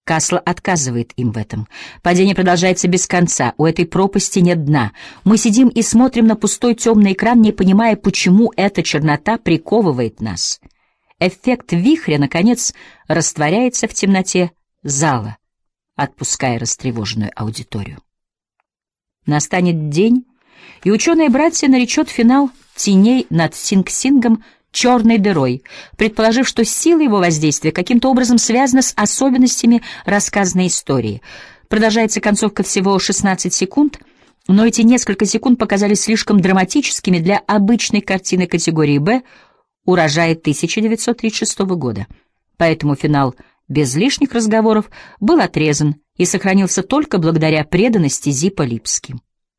Касл отказывает им в этом. Падение продолжается без конца, у этой пропасти нет дна. Мы сидим и смотрим на пустой темный экран, не понимая, почему эта чернота приковывает нас. Эффект вихря, наконец, растворяется в темноте зала, отпуская растревоженную аудиторию. Настанет день, и ученые-братья наречет финал теней над Синг-Сингом черной дырой, предположив, что сила его воздействия каким-то образом связана с особенностями рассказанной истории. Продолжается концовка всего 16 секунд, но эти несколько секунд показались слишком драматическими для обычной картины категории «Б» урожая 1936 года. Поэтому финал без лишних разговоров был отрезан и сохранился только благодаря преданности Зиппа Липски.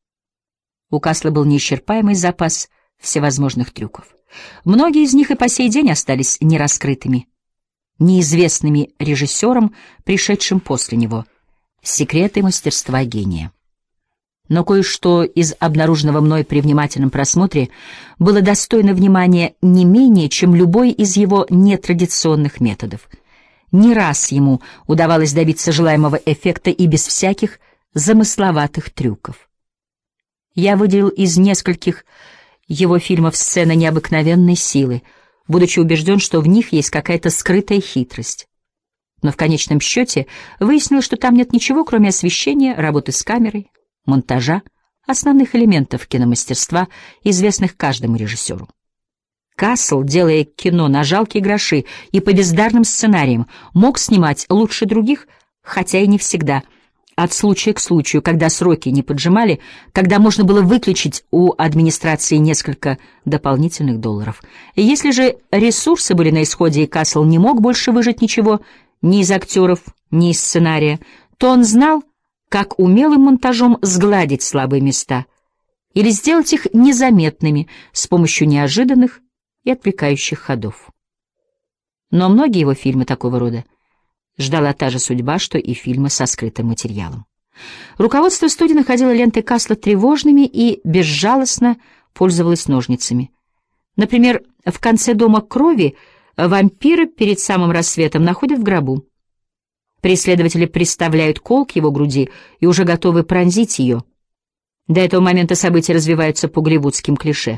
У Касла был неисчерпаемый запас всевозможных трюков. Многие из них и по сей день остались нераскрытыми, неизвестными режиссерам, пришедшим после него. Секреты мастерства гения. Но кое-что из обнаруженного мной при внимательном просмотре было достойно внимания не менее, чем любой из его нетрадиционных методов. Не раз ему удавалось добиться желаемого эффекта и без всяких замысловатых трюков. Я выделил из нескольких его фильмов сцены необыкновенной силы, будучи убежден, что в них есть какая-то скрытая хитрость. Но в конечном счете выяснилось, что там нет ничего, кроме освещения, работы с камерой, монтажа, основных элементов киномастерства, известных каждому режиссеру. Касл, делая кино на жалкие гроши и по бездарным сценариям, мог снимать лучше других, хотя и не всегда, от случая к случаю, когда сроки не поджимали, когда можно было выключить у администрации несколько дополнительных долларов. И если же ресурсы были на исходе, и Касл не мог больше выжать ничего ни из актеров, ни из сценария, то он знал, как умелым монтажом сгладить слабые места или сделать их незаметными с помощью неожиданных и отвлекающих ходов. Но многие его фильмы такого рода ждала та же судьба, что и фильмы со скрытым материалом. Руководство студии находило ленты Касла тревожными и безжалостно пользовалось ножницами. Например, в конце «Дома крови» вампира перед самым рассветом находят в гробу. Преследователи приставляют кол к его груди и уже готовы пронзить ее. До этого момента события развиваются по голливудским клише.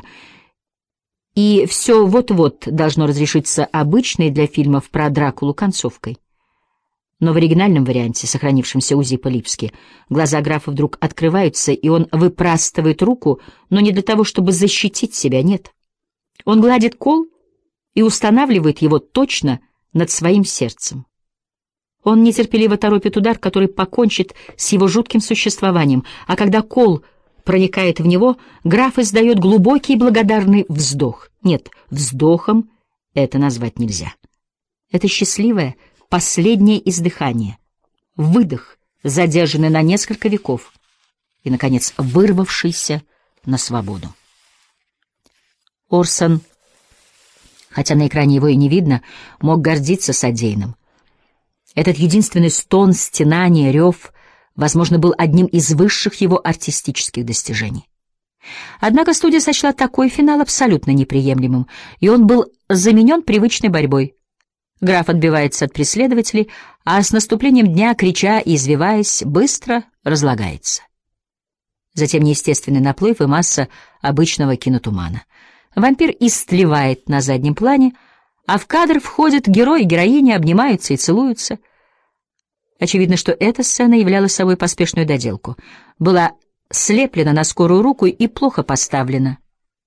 И все вот-вот должно разрешиться обычной для фильмов про Дракулу концовкой. Но в оригинальном варианте, сохранившемся у Зиппа Липски, глаза графа вдруг открываются, и он выпрастывает руку, но не для того, чтобы защитить себя, нет. Он гладит кол и устанавливает его точно над своим сердцем. Он нетерпеливо торопит удар, который покончит с его жутким существованием, а когда кол проникает в него, граф издает глубокий и благодарный вздох. Нет, вздохом это назвать нельзя. Это счастливое, последнее издыхание, выдох, задержанный на несколько веков и, наконец, вырвавшийся на свободу. Орсон, хотя на экране его и не видно, мог гордиться содеянным. Этот единственный стон, стенание, рев, возможно, был одним из высших его артистических достижений. Однако студия сочла такой финал абсолютно неприемлемым, и он был заменен привычной борьбой. Граф отбивается от преследователей, а с наступлением дня, крича и извиваясь, быстро разлагается. Затем неестественный наплыв и масса обычного кинотумана. Вампир истлевает на заднем плане, а в кадр входят герой и героиня, обнимаются и целуются. Очевидно, что эта сцена являла собой поспешную доделку. Была слеплена на скорую руку и плохо поставлена.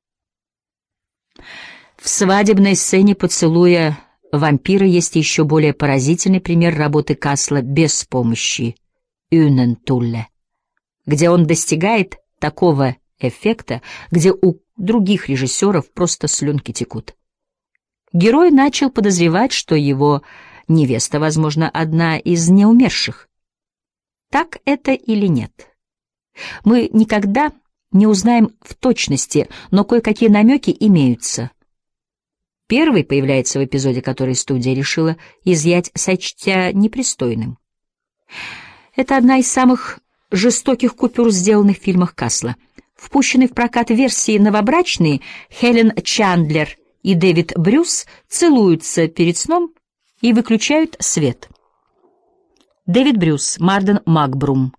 В свадебной сцене поцелуя вампира есть еще более поразительный пример работы Касла без помощи Юнентулле, где он достигает такого эффекта, где у других режиссеров просто слюнки текут. Герой начал подозревать, что его невеста, возможно, одна из неумерших. Так это или нет? Мы никогда не узнаем в точности, но кое-какие намеки имеются. Первый появляется в эпизоде, который студия решила изъять, сочтя непристойным. Это одна из самых жестоких купюр, сделанных в фильмах Касла. Впущенные в прокат версии новобрачные Хелен Чандлер и Дэвид Брюс целуются перед сном и выключают свет. Дэвид Брюс, Марден Макбрум,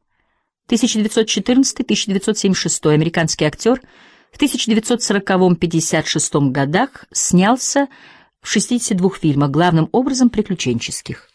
1914-1976, американский актер, в 1940-56 годах снялся в 62 фильмах, главным образом приключенческих.